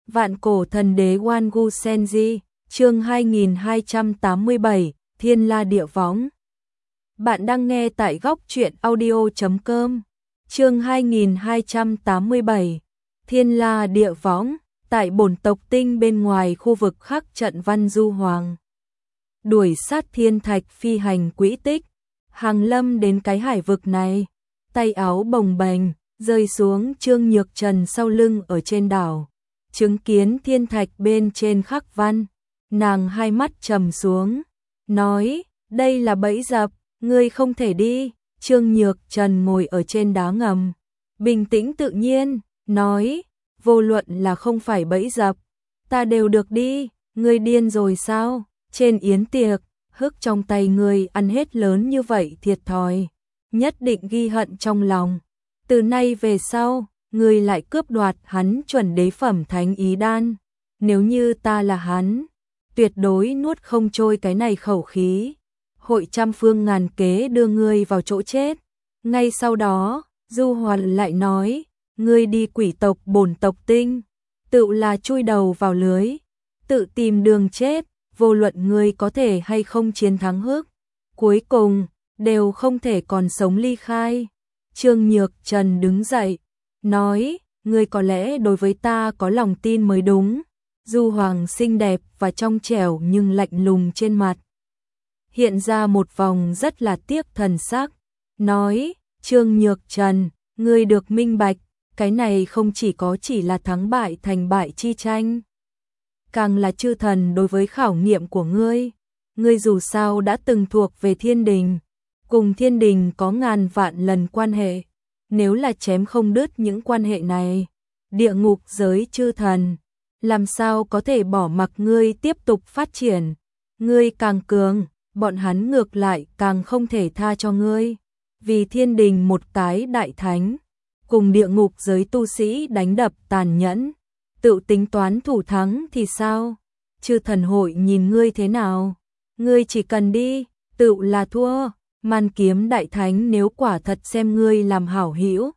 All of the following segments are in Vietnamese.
Vạn cổ thần đế Wangu Senji, chương 2287, Thiên La Địa Võng. Bạn đang nghe tại góc truyện audio.com. Chương 2287, Thiên La Địa Võng. Tại bổn tộc tinh bên ngoài khu vực khắc trận Văn Du Hoàng, đuổi sát thiên thạch phi hành quỹ tích, hàng lâm đến cái hải vực này, tay áo bồng bềnh rơi xuống. Trương Nhược Trần sau lưng ở trên đảo, chứng kiến thiên thạch bên trên khắc văn, nàng hai mắt trầm xuống, nói: đây là bẫy dập, ngươi không thể đi. Trương Nhược Trần ngồi ở trên đá ngầm, bình tĩnh tự nhiên, nói: vô luận là không phải bẫy dập, ta đều được đi. Ngươi điên rồi sao? Trên yến tiệc, hức trong tay ngươi ăn hết lớn như vậy thiệt thòi, nhất định ghi hận trong lòng. Từ nay về sau, ngươi lại cướp đoạt hắn chuẩn đế phẩm thánh ý đan. Nếu như ta là hắn, tuyệt đối nuốt không trôi cái này khẩu khí, hội trăm phương ngàn kế đưa ngươi vào chỗ chết. Ngay sau đó, Du Hoàn lại nói: ngươi đi quỷ tộc bổn tộc tinh, tự là chui đầu vào lưới, tự tìm đường chết. Vô luận ngươi có thể hay không chiến thắng hức, cuối cùng đều không thể còn sống ly khai. Trương Nhược Trần đứng dậy, nói: ngươi có lẽ đối với ta có lòng tin mới đúng. Du Hoàng xinh đẹp và trong trẻo nhưng lạnh lùng trên mặt hiện ra một vòng rất là tiếc thần sắc, nói: Trương Nhược Trần, ngươi được minh bạch, cái này không chỉ là thắng bại thành bại chi tranh, càng là chư thần đối với khảo nghiệm của ngươi. Ngươi dù sao đã từng thuộc về thiên đình, cùng thiên đình có ngàn vạn lần quan hệ, nếu là chém không đứt những quan hệ này, địa ngục giới chư thần làm sao có thể bỏ mặc ngươi tiếp tục phát triển. Ngươi càng cường, bọn hắn ngược lại càng không thể tha cho ngươi. Vì thiên đình một cái đại thánh, cùng địa ngục giới tu sĩ đánh đập tàn nhẫn, tự tính toán thủ thắng thì sao? Chư thần hội nhìn ngươi thế nào? Ngươi chỉ cần đi, tự là thua. Man Kiếm đại thánh nếu quả thật xem ngươi làm hảo hữu,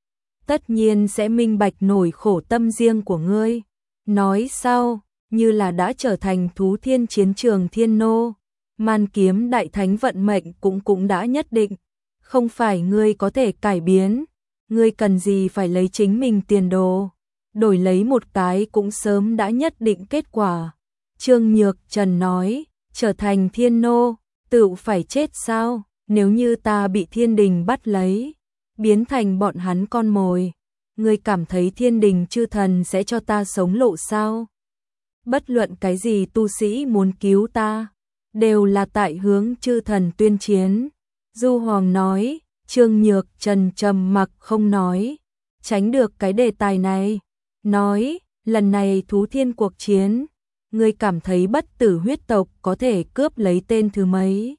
tất nhiên sẽ minh bạch nổi khổ tâm riêng của ngươi. Nói sau, như là đã trở thành thú thiên chiến trường thiên nô, Man Kiếm đại thánh vận mệnh cũng đã nhất định, không phải ngươi có thể cải biến. Ngươi cần gì phải lấy chính mình tiền đồ đổi lấy một cái cũng sớm đã nhất định kết quả. Trương Nhược Trần nói: trở thành thiên nô, tự phải chết sao? Nếu như ta bị thiên đình bắt lấy, biến thành bọn hắn con mồi, ngươi cảm thấy thiên đình chư thần sẽ cho ta sống lộ sao? Bất luận cái gì tu sĩ muốn cứu ta, đều là tại hướng chư thần tuyên chiến. Du Hoàng nói. Trương Nhược Trần trầm mặc không nói, tránh được cái đề tài này, nói: lần này thú thiên cuộc chiến, ngươi cảm thấy bất tử huyết tộc có thể cướp lấy tên thứ mấy?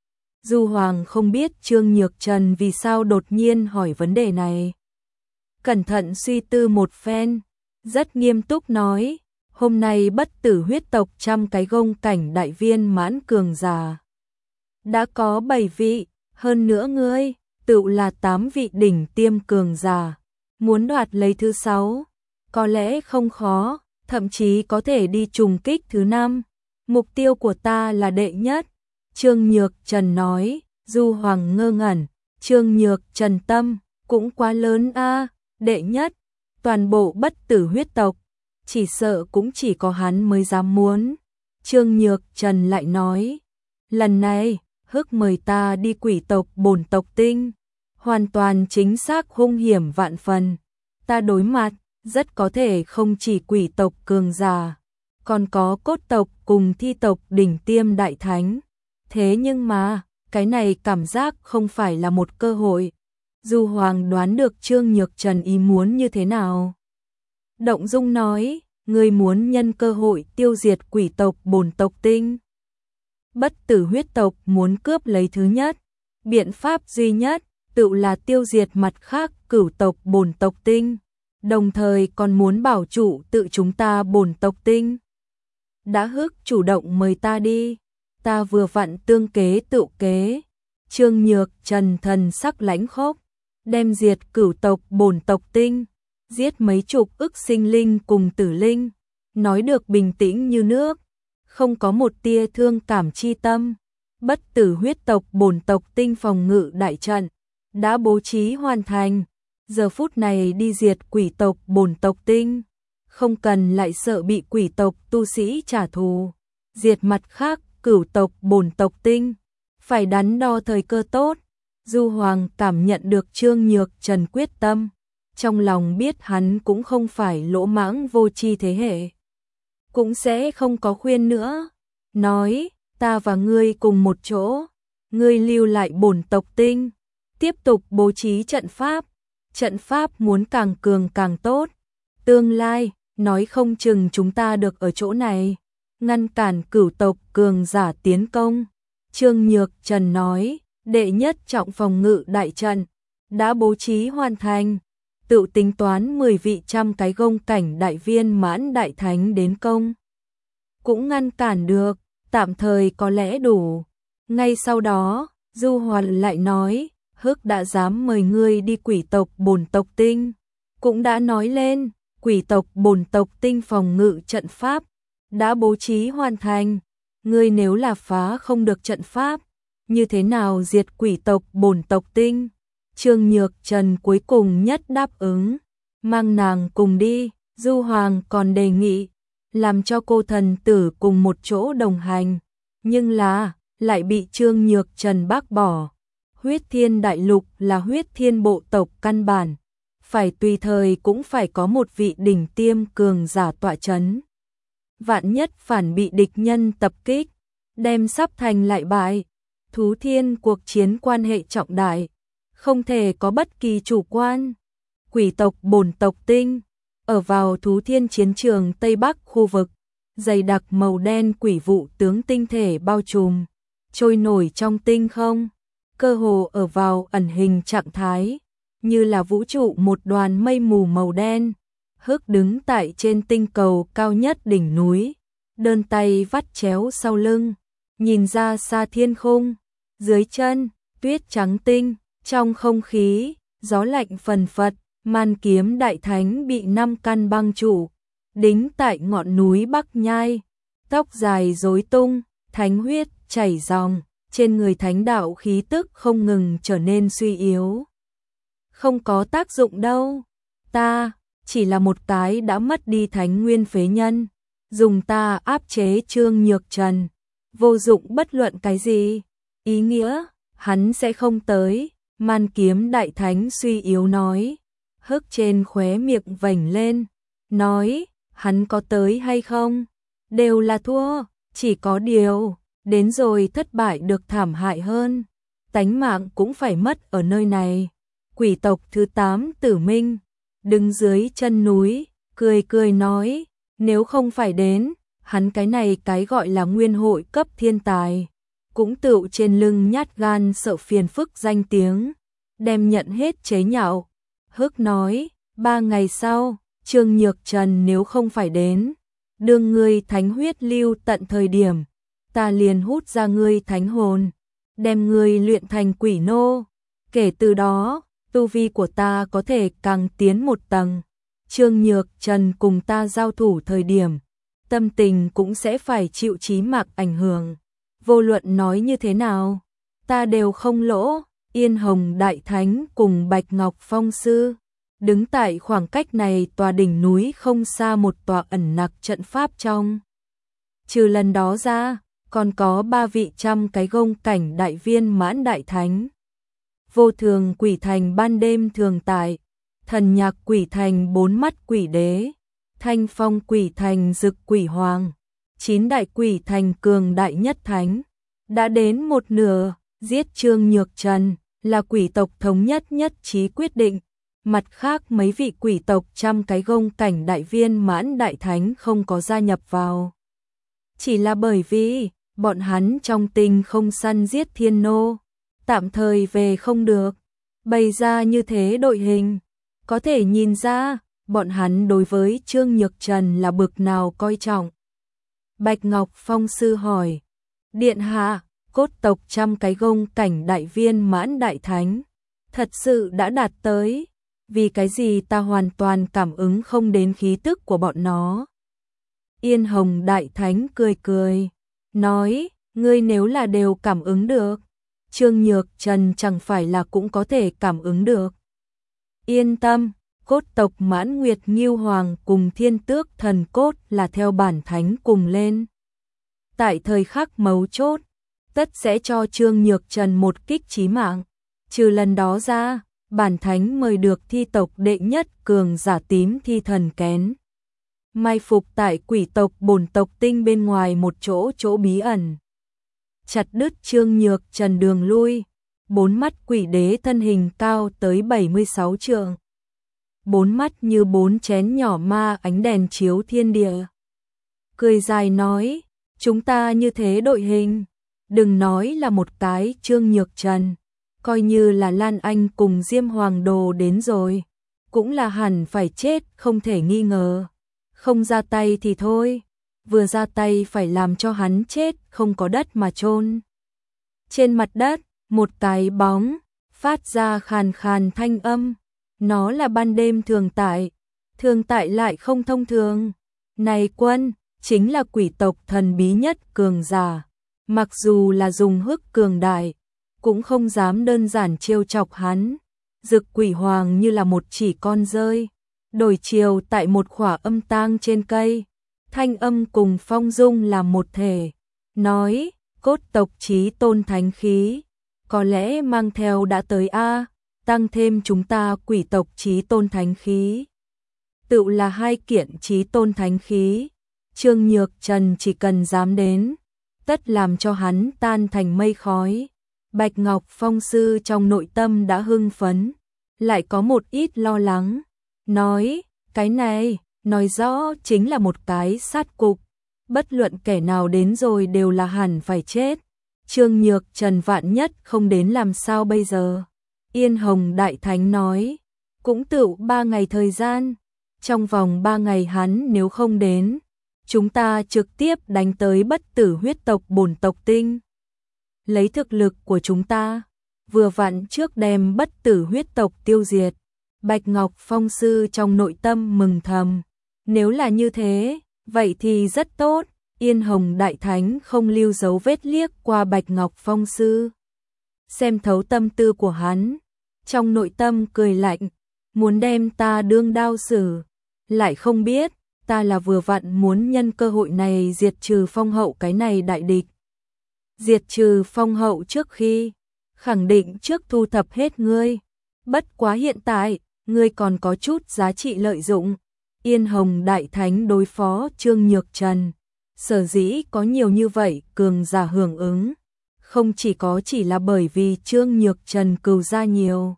Du Hoàng không biết Trương Nhược Trần vì sao đột nhiên hỏi vấn đề này. Cẩn thận suy tư một phen, rất nghiêm túc nói: hôm nay bất tử huyết tộc 100 cái gông cảnh đại viên mãn cường giả, đã có 7 vị, hơn nữa ngươi tự là 8 vị đỉnh tiêm cường giả, muốn đoạt lấy thứ 6, có lẽ không khó, thậm chí có thể đi trùng kích thứ 5. Mục tiêu của ta là đệ nhất. Trương Nhược Trần nói. Du Hoàng ngơ ngẩn, Trương Nhược Trần tâm cũng quá lớn a, đệ nhất, toàn bộ bất tử huyết tộc, chỉ sợ cũng chỉ có hắn mới dám muốn. Trương Nhược Trần lại nói: lần này, hức mời ta đi quỷ tộc bổn tộc tinh, hoàn toàn chính xác hung hiểm vạn phần. Ta đối mặt, rất có thể không chỉ quỷ tộc cường giả, còn có cốt tộc cùng thi tộc đỉnh tiêm đại thánh. Thế nhưng mà, cái này cảm giác không phải là một cơ hội. Du Hoàng đoán được Trương Nhược Trần ý muốn như thế nào. Động dung nói: ngươi muốn nhân cơ hội tiêu diệt quỷ tộc bổn tộc tinh. Bất tử huyết tộc muốn cướp lấy thứ nhất, biện pháp duy nhất tự là tiêu diệt mặt khác cửu tộc bổn tộc tinh, đồng thời còn muốn bảo trụ tự chúng ta bổn tộc tinh. Đã hức chủ động mời ta đi, ta vừa vặn tương kế tự kế. Trương Nhược Trần thần sắc lãnh khốc, đem diệt cửu tộc bổn tộc tinh, giết mấy chục ức sinh linh cùng tử linh, nói được bình tĩnh như nước, không có một tia thương cảm chi tâm. Bất tử huyết tộc bổn tộc tinh phòng ngự đại trận đã bố trí hoàn thành, giờ phút này đi diệt quỷ tộc bổn tộc tinh, không cần lại sợ bị quỷ tộc tu sĩ trả thù. Diệt mặt khác, cửu tộc bổn tộc tinh, phải đắn đo thời cơ tốt. Du Hoàng cảm nhận được Trương Nhược Trần quyết tâm, trong lòng biết hắn cũng không phải lỗ mãng vô tri thế hệ, cũng sẽ không có khuyên nữa, nói, ta và ngươi cùng một chỗ, ngươi lưu lại bổn tộc tinh, tiếp tục bố trí trận pháp muốn càng cường càng tốt, tương lai, nói không chừng chúng ta được ở chỗ này, ngăn cản cửu tộc cường giả tiến công. Trương Nhược Trần nói, đệ nhất trọng phòng ngự đại trận đã bố trí hoàn thành, tự tính toán 10 vị trăm cái gông cảnh đại viên mãn đại thánh đến công, cũng ngăn cản được, tạm thời có lẽ đủ. Ngay sau đó, Du Hoàn lại nói, Hức đã dám mời ngươi đi quỷ tộc bổn tộc tinh, cũng đã nói lên, quỷ tộc bổn tộc tinh phòng ngự trận pháp đã bố trí hoàn thành, ngươi nếu là phá không được trận pháp, như thế nào diệt quỷ tộc bổn tộc tinh? Trương Nhược Trần cuối cùng nhất đáp ứng, mang nàng cùng đi. Du Hoàng còn đề nghị làm cho cô thần tử cùng một chỗ đồng hành, nhưng là lại bị Trương Nhược Trần bác bỏ. Huyết Thiên Đại Lục là Huyết Thiên bộ tộc căn bản, phải tùy thời cũng phải có một vị đỉnh tiêm cường giả tọa chấn. Vạn nhất phản bị địch nhân tập kích, đem sắp thành lại bại. Thú Thiên cuộc chiến quan hệ trọng đại, không thể có bất kỳ chủ quan. Quỷ tộc bổn tộc tinh, ở vào Thú Thiên chiến trường Tây Bắc khu vực, dày đặc màu đen quỷ vụ tướng tinh thể bao trùm, trôi nổi trong tinh không, cơ hồ ở vào ẩn hình trạng thái, như là vũ trụ một đoàn mây mù màu đen. Hức đứng tại trên tinh cầu cao nhất đỉnh núi, đơn tay vắt chéo sau lưng, nhìn ra xa thiên khung, dưới chân, tuyết trắng tinh, trong không khí, gió lạnh phần phật, Man Kiếm Đại Thánh bị 5 căn băng trụ, đính tại ngọn núi Bắc Nhai, tóc dài rối tung, thánh huyết chảy ròng, trên người thánh đạo khí tức không ngừng trở nên suy yếu. Không có tác dụng đâu, ta chỉ là một cái đã mất đi thánh nguyên phế nhân, dùng ta áp chế Trương Nhược Trần, vô dụng bất luận cái gì, ý nghĩa, hắn sẽ không tới. Man Kiếm Đại Thánh suy yếu nói, Hức trên khóe miệng vểnh lên, nói, hắn có tới hay không, đều là thua, chỉ có điều, đến rồi thất bại được thảm hại hơn, tánh mạng cũng phải mất ở nơi này. Quỷ tộc thứ 8 Tử Minh đứng dưới chân núi, cười cười nói, nếu không phải đến, hắn cái này cái gọi là nguyên hội cấp thiên tài, cũng tựu trên lưng nhát gan sợ phiền phức danh tiếng, đem nhận hết chế nhạo. Hức nói, 3 ngày sau, Trương Nhược Trần nếu không phải đến, đương ngươi thánh huyết lưu tận thời điểm, ta liền hút ra ngươi thánh hồn, đem ngươi luyện thành quỷ nô, kể từ đó, tu vi của ta có thể càng tiến một tầng. Trương Nhược Trần cùng ta giao thủ thời điểm, tâm tình cũng sẽ phải chịu chí mạng ảnh hưởng. Vô luận nói như thế nào, ta đều không lỗ. Yên Hồng Đại Thánh cùng Bạch Ngọc Phong Sư, đứng tại khoảng cách này tòa đỉnh núi không xa một tòa ẩn nặc trận pháp trong. Trừ lần đó ra, còn có 3 vị trăm cái gông cảnh đại viên mãn đại thánh. Vô Thường Quỷ Thành ban đêm thường tại, Thần Nhạc Quỷ Thành 4 mắt quỷ đế, Thanh Phong Quỷ Thành Dực Quỷ Hoàng, 9 đại quỷ thành cường đại nhất thánh, đã đến một nửa. Giết Trương Nhược Trần là quỷ tộc thống nhất nhất trí quyết định, mặt khác mấy vị quỷ tộc trăm cái gông cảnh đại viên mãn đại thánh không có gia nhập vào. Chỉ là bởi vì bọn hắn trong tinh không săn giết thiên nô, tạm thời về không được, bày ra như thế đội hình, có thể nhìn ra bọn hắn đối với Trương Nhược Trần là bực nào coi trọng. Bạch Ngọc Phong Sư hỏi, điện hạ, cốt tộc trăm cái gông cảnh đại viên mãn đại thánh, thật sự đã đạt tới, vì cái gì ta hoàn toàn cảm ứng không đến khí tức của bọn nó. Yên Hồng Đại Thánh cười cười, nói, ngươi nếu là đều cảm ứng được, Trương Nhược Trần chẳng phải là cũng có thể cảm ứng được. Yên tâm, cốt tộc Mãn Nguyệt Ngưu Hoàng cùng Thiên Tước Thần Cốt là theo bản thánh cùng lên. Tại thời khắc mấu chốt, tất sẽ cho Trương Nhược Trần một kích chí mạng. Trừ lần đó ra, bản thánh mời được thi tộc đệ nhất cường giả tím thi thần kén. Mai phục tại quỷ tộc bổn tộc tinh bên ngoài một chỗ bí ẩn. Chặt đứt Trương Nhược Trần đường lui, bốn mắt quỷ đế thân hình cao tới 76 trượng. Bốn mắt như bốn chén nhỏ ma ánh đèn chiếu thiên địa. Cười dài nói, chúng ta như thế đội hình, đừng nói là một cái Trương Nhược Trần, coi như là Lan Anh cùng Diêm Hoàng Đồ đến rồi, cũng là hẳn phải chết không thể nghi ngờ. Không ra tay thì thôi, vừa ra tay phải làm cho hắn chết không có đất mà chôn. Trên mặt đất, một cái bóng phát ra khàn khàn thanh âm, nó là ban đêm thường tại lại không thông thường. Này quân, chính là quỷ tộc thần bí nhất cường giả, mặc dù là dùng hức cường đại, cũng không dám đơn giản trêu chọc hắn. Dực quỷ hoàng như là một chỉ con rơi, đổi chiều tại một khỏa âm tang trên cây, thanh âm cùng phong dung làm một thể, nói, cốt tộc chí tôn thánh khí, có lẽ mang theo đã tới a, tăng thêm chúng ta quỷ tộc chí tôn thánh khí. Tự là hai kiện chí tôn thánh khí, Trương Nhược Trần chỉ cần dám đến, tất làm cho hắn tan thành mây khói. Bạch Ngọc Phong sư trong nội tâm đã hưng phấn, lại có một ít lo lắng, nói, cái này, nói rõ chính là một cái sát cục, bất luận kẻ nào đến rồi đều là hẳn phải chết. Trương Nhược Trần vạn nhất không đến làm sao bây giờ? Yên Hồng Đại Thánh nói, cũng tựu 3 ngày thời gian, trong vòng 3 ngày hắn nếu không đến, chúng ta trực tiếp đánh tới bất tử huyết tộc bổn tộc tinh. Lấy thực lực của chúng ta, vừa vặn trước đem bất tử huyết tộc tiêu diệt. Bạch Ngọc Phong sư trong nội tâm mừng thầm, nếu là như thế, vậy thì rất tốt. Yên Hồng Đại Thánh không lưu dấu vết liếc qua Bạch Ngọc Phong sư, xem thấu tâm tư của hắn, trong nội tâm cười lạnh, muốn đem ta đương đao xử, lại không biết, ta là vừa vặn muốn nhân cơ hội này diệt trừ Phong Hậu cái này đại địch. Diệt trừ Phong Hậu trước khi, khẳng định trước thu thập hết ngươi, bất quá hiện tại, ngươi còn có chút giá trị lợi dụng. Yên Hồng Đại Thánh đối phó Trương Nhược Trần, sở dĩ có nhiều như vậy cường giả hưởng ứng, không chỉ là bởi vì Trương Nhược Trần cừu gia nhiều,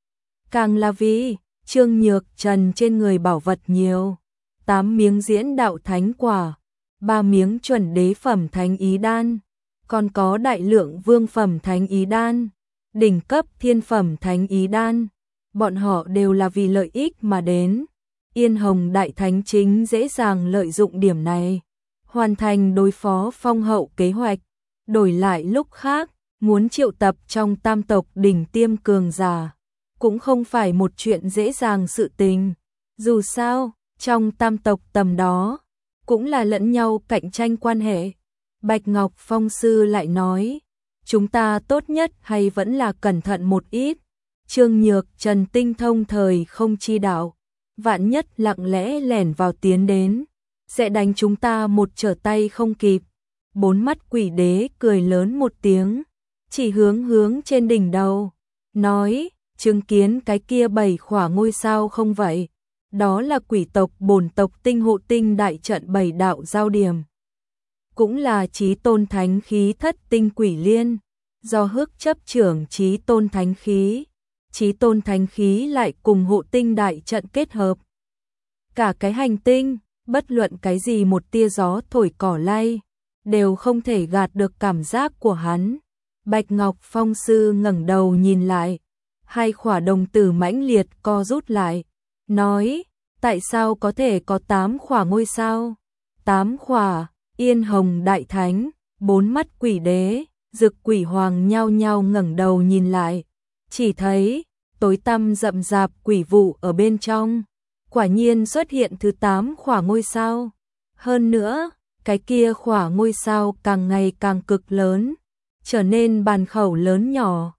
càng là vì Trương Nhược Trần trên người bảo vật nhiều, 8 miếng diễn đạo thánh quả, 3 miếng chuẩn đế phẩm thánh ý đan, còn có đại lượng vương phẩm thánh ý đan, đỉnh cấp thiên phẩm thánh ý đan, bọn họ đều là vì lợi ích mà đến. Yên Hồng Đại Thánh chính dễ dàng lợi dụng điểm này, hoàn thành đối phó Phong Hậu kế hoạch, đổi lại lúc khác, muốn triệu tập trong tam tộc đỉnh tiêm cường giả, cũng không phải một chuyện dễ dàng sự tình. Dù sao, trong tam tộc tầm đó, cũng là lẫn nhau cạnh tranh quan hệ. Bạch Ngọc Phong sư lại nói, chúng ta tốt nhất hay vẫn là cẩn thận một ít. Trương Nhược Trần tinh thông thời không chi đạo, vạn nhất lặng lẽ lẻn vào tiến đến, sẽ đánh chúng ta một trở tay không kịp. Bốn mắt quỷ đế cười lớn một tiếng, chỉ hướng trên đỉnh đầu, nói, chứng kiến cái kia 7 khỏa ngôi sao không vậy? Đó là quỷ tộc bổn tộc tinh hộ tinh đại trận 7 đạo giao điểm. Cũng là chí tôn thánh khí thất tinh quỷ liên, do hước chấp trưởng chí tôn thánh khí. Chí tôn thánh khí lại cùng hộ tinh đại trận kết hợp. Cả cái hành tinh, bất luận cái gì một tia gió thổi cỏ lay, đều không thể gạt được cảm giác của hắn. Bạch Ngọc Phong sư ngẩng đầu nhìn lại, hai khỏa đồng tử mãnh liệt co rút lại, nói, tại sao có thể có 8 khỏa ngôi sao? 8 khỏa, Yên Hồng Đại Thánh, bốn mắt quỷ đế, Dực quỷ hoàng nhao nhao ngẩng đầu nhìn lại, chỉ thấy tối tăm rậm rạp quỷ vụ ở bên trong, quả nhiên xuất hiện thứ 8 khỏa ngôi sao. Hơn nữa, cái kia khỏa ngôi sao càng ngày càng cực lớn, trở nên bàn khẩu lớn nhỏ,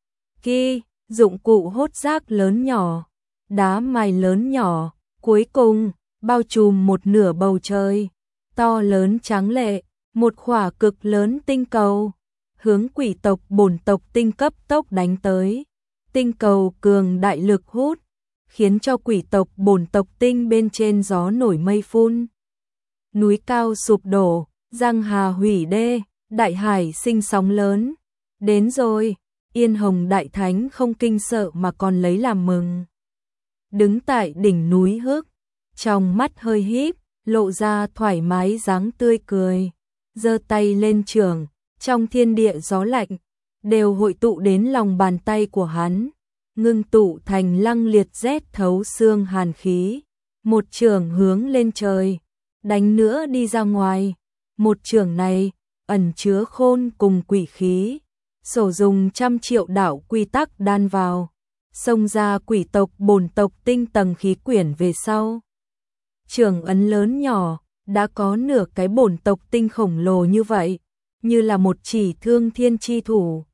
dụng cụ hốt rác lớn nhỏ, đá mài lớn nhỏ, cuối cùng bao trùm một nửa bầu trời, to lớn tráng lệ, một khỏa cực lớn tinh cầu, hướng quỷ tộc bổn tộc tinh cấp tốc đánh tới. Tinh cầu cường đại lực hút, khiến cho quỷ tộc bổn tộc tinh bên trên gió nổi mây phun. Núi cao sụp đổ, giang hà hủy đê, đại hải sinh sóng lớn. Đến rồi, Yên Hồng Đại Thánh không kinh sợ mà còn lấy làm mừng. Đứng tại đỉnh núi Hức, trong mắt hơi híp, lộ ra thoải mái dáng tươi cười, giơ tay lên trường, trong thiên địa gió lạnh, đều hội tụ đến lòng bàn tay của hắn, ngưng tụ thành lăng liệt rét thấu xương hàn khí, một trường hướng lên trời, đánh nữa đi ra ngoài, một trường này, ẩn chứa khôn cùng quỷ khí, sổ dùng 100 triệu đạo quy tắc đan vào, xông ra quỷ tộc bổn tộc tinh tầng khí quyển về sau. Trường ấn lớn nhỏ, đã có nửa cái bổn tộc tinh khổng lồ như vậy, như là một chỉ thương thiên chi thủ.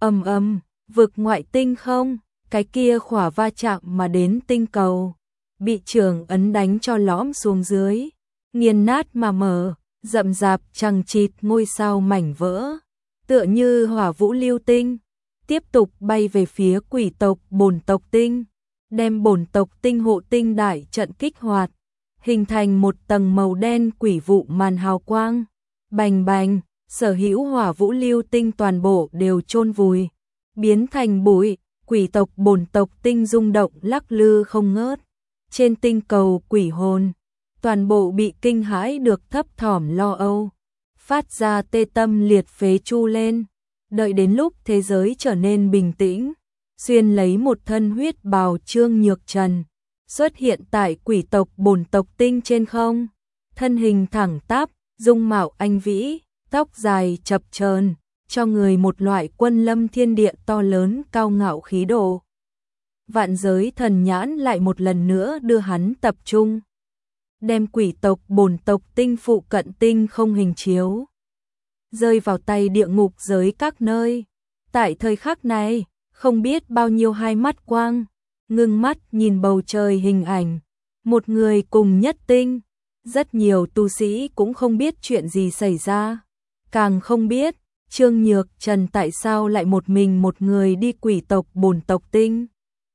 Vực ngoại tinh không, cái kia khỏa va chạm mà đến tinh cầu, bị trường ấn đánh cho lõm xuống dưới, nghiền nát mà mở, rậm rạp chằng chịt ngôi sao mảnh vỡ, tựa như hỏa vũ lưu tinh, tiếp tục bay về phía quỷ tộc bổn tộc tinh, đem bổn tộc tinh hộ tinh đại trận kích hoạt, hình thành một tầng màu đen quỷ vụ màn hào quang, bành bành, sở hữu hỏa vũ lưu tinh toàn bộ đều chôn vùi, biến thành bụi, quỷ tộc bổn tộc tinh rung động lắc lư không ngớt. Trên tinh cầu quỷ hồn, toàn bộ bị kinh hãi được thấp thỏm lo âu, phát ra tê tâm liệt phế chu lên. Đợi đến lúc thế giới trở nên bình tĩnh, xuyên lấy một thân huyết bào Trương Nhược Trần, xuất hiện tại quỷ tộc bổn tộc tinh trên không, thân hình thẳng tắp, dung mạo anh vĩ, tóc dài chập chờn, cho người một loại quân lâm thiên địa to lớn cao ngạo khí độ. Vạn giới thần nhãn lại một lần nữa đưa hắn tập trung, đem quỷ tộc bổn tộc tinh phụ cận tinh không hình chiếu, rơi vào tay địa ngục giới các nơi. Tại thời khắc này, không biết bao nhiêu hai mắt quang, ngưng mắt nhìn bầu trời hình ảnh, một người cùng nhất tinh, rất nhiều tu sĩ cũng không biết chuyện gì xảy ra, càng không biết Trương Nhược Trần tại sao lại một mình một người đi quỷ tộc bổn tộc tinh.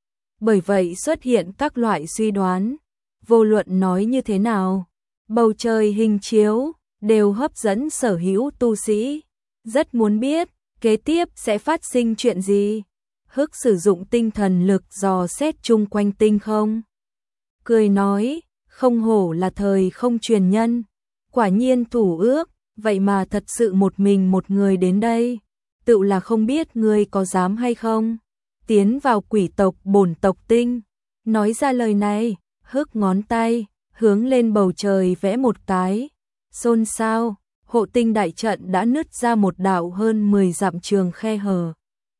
Bởi vậy xuất hiện các loại suy đoán, vô luận nói như thế nào, bầu trời hình chiếu đều hấp dẫn sở hữu tu sĩ, rất muốn biết kế tiếp sẽ phát sinh chuyện gì. Hức sử dụng tinh thần lực dò xét chung quanh tinh không, cười nói, không hổ là thời không truyền nhân, quả nhiên thủ ước, vậy mà thật sự một mình một người đến đây, tự là không biết ngươi có dám hay không tiến vào quỷ tộc bổn tộc tinh. Nói ra lời này, Hức ngón tay hướng lên bầu trời vẽ một cái, xôn xao, hộ tinh đại trận đã nứt ra một đạo hơn 10 dặm trường khe hở.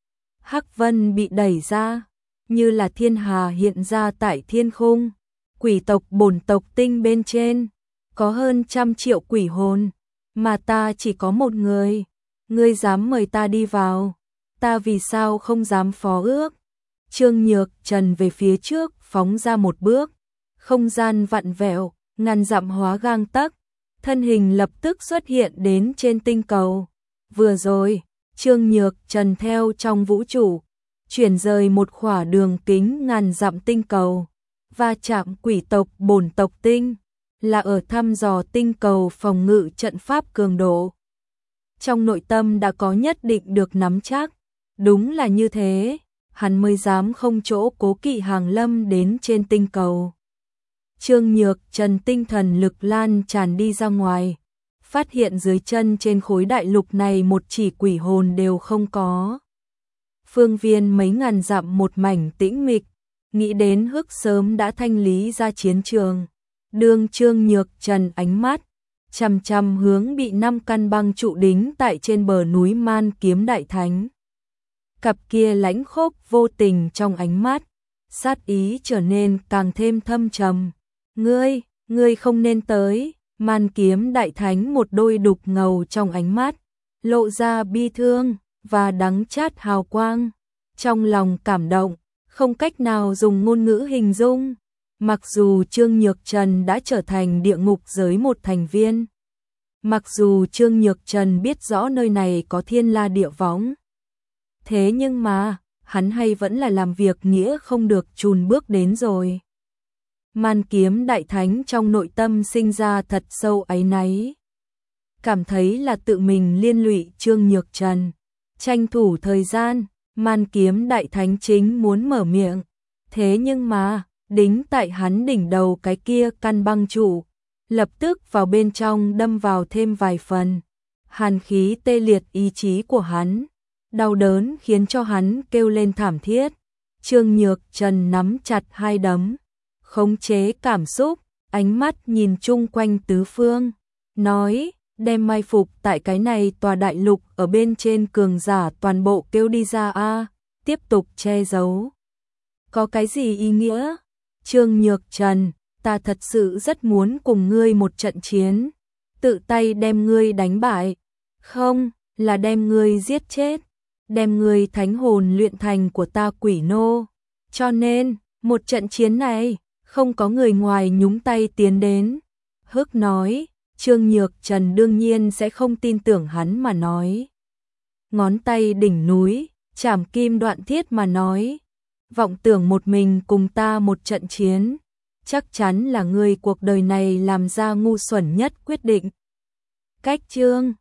Hắc vân bị đẩy ra, như là thiên hà hiện ra tại thiên khung. Quỷ tộc bổn tộc tinh bên trên, có hơn 100 triệu quỷ hồn, mà ta chỉ có một người. Ngươi dám mời ta đi vào, ta vì sao không dám phó ước. Trương Nhược Trần về phía trước phóng ra một bước, không gian vặn vẹo, ngàn dặm hóa gang tấc, thân hình lập tức xuất hiện đến trên tinh cầu. Vừa rồi, Trương Nhược Trần theo trong vũ trụ, chuyển rời một khỏa đường kính ngàn dặm tinh cầu, và chạm quỷ tộc bổn tộc tinh, là ở thăm dò tinh cầu phòng ngự trận pháp cường độ. Trong nội tâm đã có nhất định được nắm chắc, đúng là như thế, hắn mới dám không chỗ cố kỵ hàng lâm đến trên tinh cầu. Trương Nhược Trần tinh thần lực lan tràn đi ra ngoài, phát hiện dưới chân trên khối đại lục này một chỉ quỷ hồn đều không có. Phương viên mấy ngàn dặm một mảnh tĩnh mịch, nghĩ đến Hức sớm đã thanh lý ra chiến trường. Đương Trương Nhược Trần ánh mắt chằm chằm hướng bị 5 căn băng trụ đính tại trên bờ núi Man Kiếm Đại Thánh. Cặp kia lãnh khốc vô tình trong ánh mắt, sát ý trở nên càng thêm thâm trầm. Ngươi không nên tới, Man Kiếm Đại Thánh một đôi đục ngầu trong ánh mắt, lộ ra bi thương và đắng chát hào quang, trong lòng cảm động, không cách nào dùng ngôn ngữ hình dung. Mặc dù Trương Nhược Trần đã trở thành địa ngục giới một thành viên, mặc dù Trương Nhược Trần biết rõ nơi này có thiên la địa võng, thế nhưng mà, hắn hay vẫn là làm việc nghĩa không được chùn bước đến rồi. Man Kiếm Đại Thánh trong nội tâm sinh ra thật sâu áy náy. Cảm thấy là tự mình liên lụy Trương Nhược Trần. Tranh thủ thời gian, Man Kiếm Đại Thánh chính muốn mở miệng. Thế nhưng mà, đính tại hắn đỉnh đầu cái kia căn băng trụ, lập tức vào bên trong đâm vào thêm vài phần. Hàn khí tê liệt ý chí của hắn. Đau đớn khiến cho hắn kêu lên thảm thiết. Trương Nhược Trần nắm chặt hai đấm, khống chế cảm xúc, ánh mắt nhìn chung quanh tứ phương, nói, đem mai phục tại cái này tòa đại lục ở bên trên cường giả toàn bộ kêu đi ra a, tiếp tục che giấu. Có cái gì ý nghĩa? Trương Nhược Trần, ta thật sự rất muốn cùng ngươi một trận chiến, tự tay đem ngươi đánh bại, không, là đem ngươi giết chết, đem ngươi thánh hồn luyện thành của ta quỷ nô. Cho nên, một trận chiến này, không có người ngoài nhúng tay tiến đến. Hức nói, Trương Nhược Trần đương nhiên sẽ không tin tưởng hắn mà nói. Ngón tay đỉnh núi, chảm kim đoạn thiết mà nói. Vọng tưởng một mình cùng ta một trận chiến, chắc chắn là người cuộc đời này làm ra ngu xuẩn nhất quyết định. Cách chương